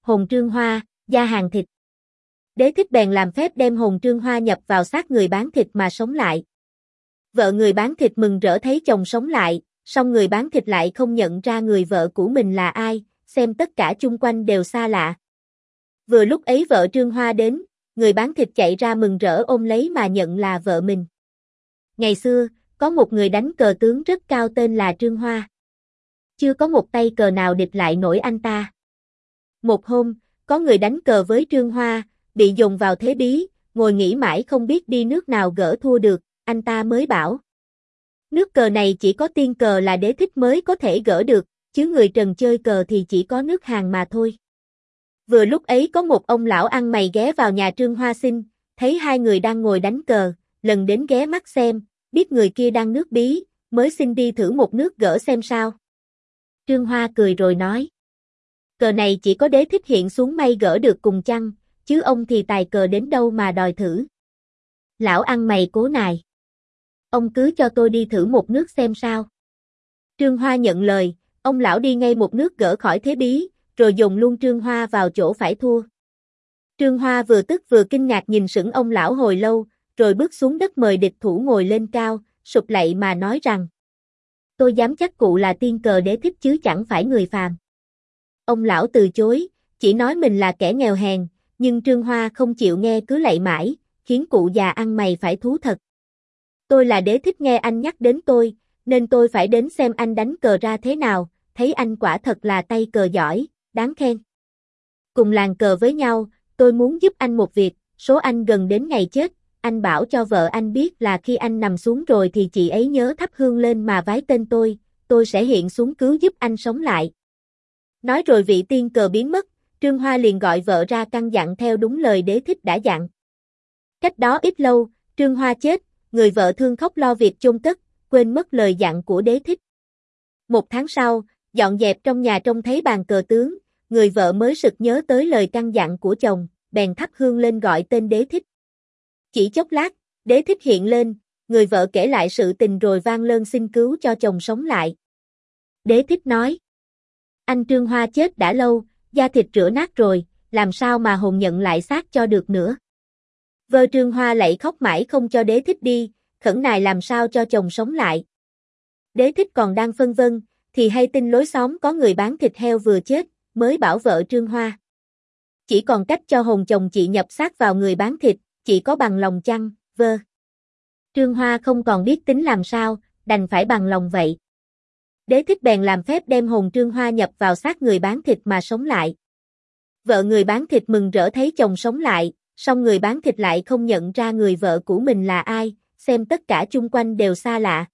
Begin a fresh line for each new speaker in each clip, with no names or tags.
hồn Trương Hoa, da hàng thịt. Đế thích bèn làm phép đem hồn Trương Hoa nhập vào xác người bán thịt mà sống lại. Vợ người bán thịt mừng rỡ thấy chồng sống lại, song người bán thịt lại không nhận ra người vợ của mình là ai, xem tất cả chung quanh đều xa lạ. Vừa lúc ấy vợ Trương Hoa đến, người bán thịt chạy ra mừng rỡ ôm lấy mà nhận là vợ mình. Ngày xưa, có một người đánh cờ tướng rất cao tên là Trương Hoa. Chưa có một tay cờ nào địch lại nổi anh ta. Một hôm, có người đánh cờ với Trương Hoa, bị dồn vào thế bí, ngồi nghĩ mãi không biết đi nước nào gỡ thua được, anh ta mới bảo. Nước cờ này chỉ có tiên cờ là đế thích mới có thể gỡ được, chứ người trần chơi cờ thì chỉ có nước Hàn mà thôi. Vừa lúc ấy có một ông lão ăn mày ghé vào nhà Trương Hoa xin, thấy hai người đang ngồi đánh cờ, lần đến ghé mắt xem, biết người kia đang nước bí, mới xin đi thử một nước gỡ xem sao. Trương Hoa cười rồi nói. Cờ này chỉ có đế thích hiện xuống may gỡ được cùng chăng, chứ ông thì tài cờ đến đâu mà đòi thử. Lão ăn mày cố nài. Ông cứ cho tôi đi thử một nước xem sao. Trương Hoa nhận lời, ông lão đi ngay một nước gỡ khỏi thế bí, rồi dồn luôn Trương Hoa vào chỗ phải thua. Trương Hoa vừa tức vừa kinh ngạc nhìn sững ông lão hồi lâu, rồi bước xuống đất mời địch thủ ngồi lên cao, sụp lạy mà nói rằng. Tôi dám chắc cụ là tiên cờ đế thích chứ chẳng phải người phàm. Ông lão từ chối, chỉ nói mình là kẻ nghèo hèn, nhưng Trương Hoa không chịu nghe cứ lạy mãi, khiến cụ già ăn mày phải thú thật. Tôi là đế thích nghe anh nhắc đến tôi, nên tôi phải đến xem anh đánh cờ ra thế nào, thấy anh quả thật là tay cờ giỏi, đáng khen. Cùng làng cờ với nhau, tôi muốn giúp anh một việc, số anh gần đến ngày chết, anh bảo cho vợ anh biết là khi anh nằm xuống rồi thì chị ấy nhớ thắp hương lên mà vái tên tôi sẽ hiện xuống cứu giúp anh sống lại. Nói rồi vị tiên cờ biến mất, Trương Hoa liền gọi vợ ra căn dặn theo đúng lời đế thích đã dặn. Cách đó ít lâu, Trương Hoa chết, người vợ thương khóc lo việc chôn cất, quên mất lời dặn của đế thích. Một tháng sau, dọn dẹp trong nhà trông thấy bàn cờ tướng, người vợ mới sực nhớ tới lời căn dặn của chồng, bèn thắp hương lên gọi tên đế thích. Chỉ chốc lát, đế thích hiện lên, người vợ kể lại sự tình rồi vang lơn xin cứu cho chồng sống lại. Đế thích nói, anh Trương Hoa chết đã lâu, da thịt rữa nát rồi, làm sao mà hồn nhận lại xác cho được nữa. Vợ Trương Hoa lạy khóc mãi không cho đế thích đi, khẩn nài làm sao cho chồng sống lại. Đế thích còn đang phân vân, thì hay tin lối xóm có người bán thịt heo vừa chết, mới bảo vợ Trương Hoa. Chỉ còn cách cho hồn chồng chị nhập xác vào người bán thịt, chị có bằng lòng chăng, vơ. Trương Hoa không còn biết tính làm sao, đành phải bằng lòng vậy. Đế thích bèn làm phép đem hồn Trương Hoa nhập vào xác người bán thịt mà sống lại. Vợ người bán thịt mừng rỡ thấy chồng sống lại, song người bán thịt lại không nhận ra người vợ của mình là ai, xem tất cả chung quanh đều xa lạ.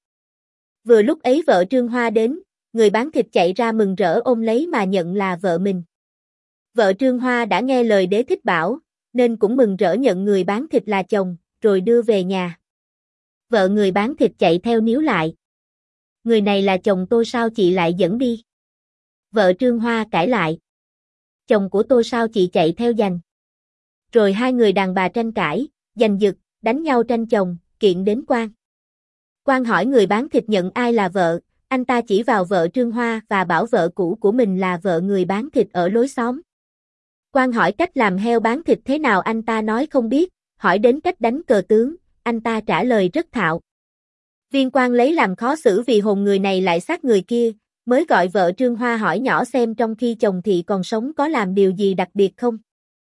Vừa lúc ấy vợ Trương Hoa đến, người bán thịt chạy ra mừng rỡ ôm lấy mà nhận là vợ mình. Vợ Trương Hoa đã nghe lời đế thích bảo, nên cũng mừng rỡ nhận người bán thịt là chồng, rồi đưa về nhà. Vợ người bán thịt chạy theo níu lại. Người này là chồng tôi sao chị lại dẫn đi? Vợ Trương Hoa cãi lại. Chồng của tôi sao chị chạy theo giành? Rồi hai người đàn bà tranh cãi, giành giật, đánh nhau tranh chồng, kiện đến quan. Quan hỏi người bán thịt nhận ai là vợ, anh ta chỉ vào vợ Trương Hoa và bảo vợ cũ của mình là vợ người bán thịt ở lối xóm. Quan hỏi cách làm heo bán thịt thế nào anh ta nói không biết, hỏi đến cách đánh cờ tướng, anh ta trả lời rất thạo. Viên quan lấy làm khó xử vì hồn người này lại sát người kia, mới gọi vợ Trương Hoa hỏi nhỏ xem trong khi chồng thị còn sống có làm điều gì đặc biệt không.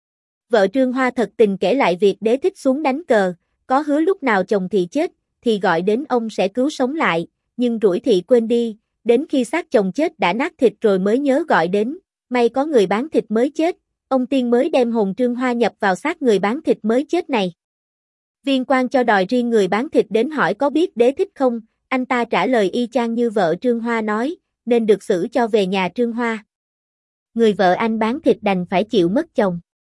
Vợ Trương Hoa thật tình kể lại việc đế thích xuống đánh cờ, có hứa lúc nào chồng thị chết, thì gọi đến ông sẽ cứu sống lại, nhưng rủi thị quên đi, đến khi xác chồng chết đã nát thịt rồi mới nhớ gọi đến, may có người bán thịt mới chết, ông tiên mới đem hồn Trương Hoa nhập vào xác người bán thịt mới chết này. Viên quan cho đòi riêng người bán thịt đến hỏi có biết đế thích không, anh ta trả lời y chang như vợ Trương Hoa nói, nên được xử cho về nhà Trương Hoa. Người vợ anh bán thịt đành phải chịu mất chồng.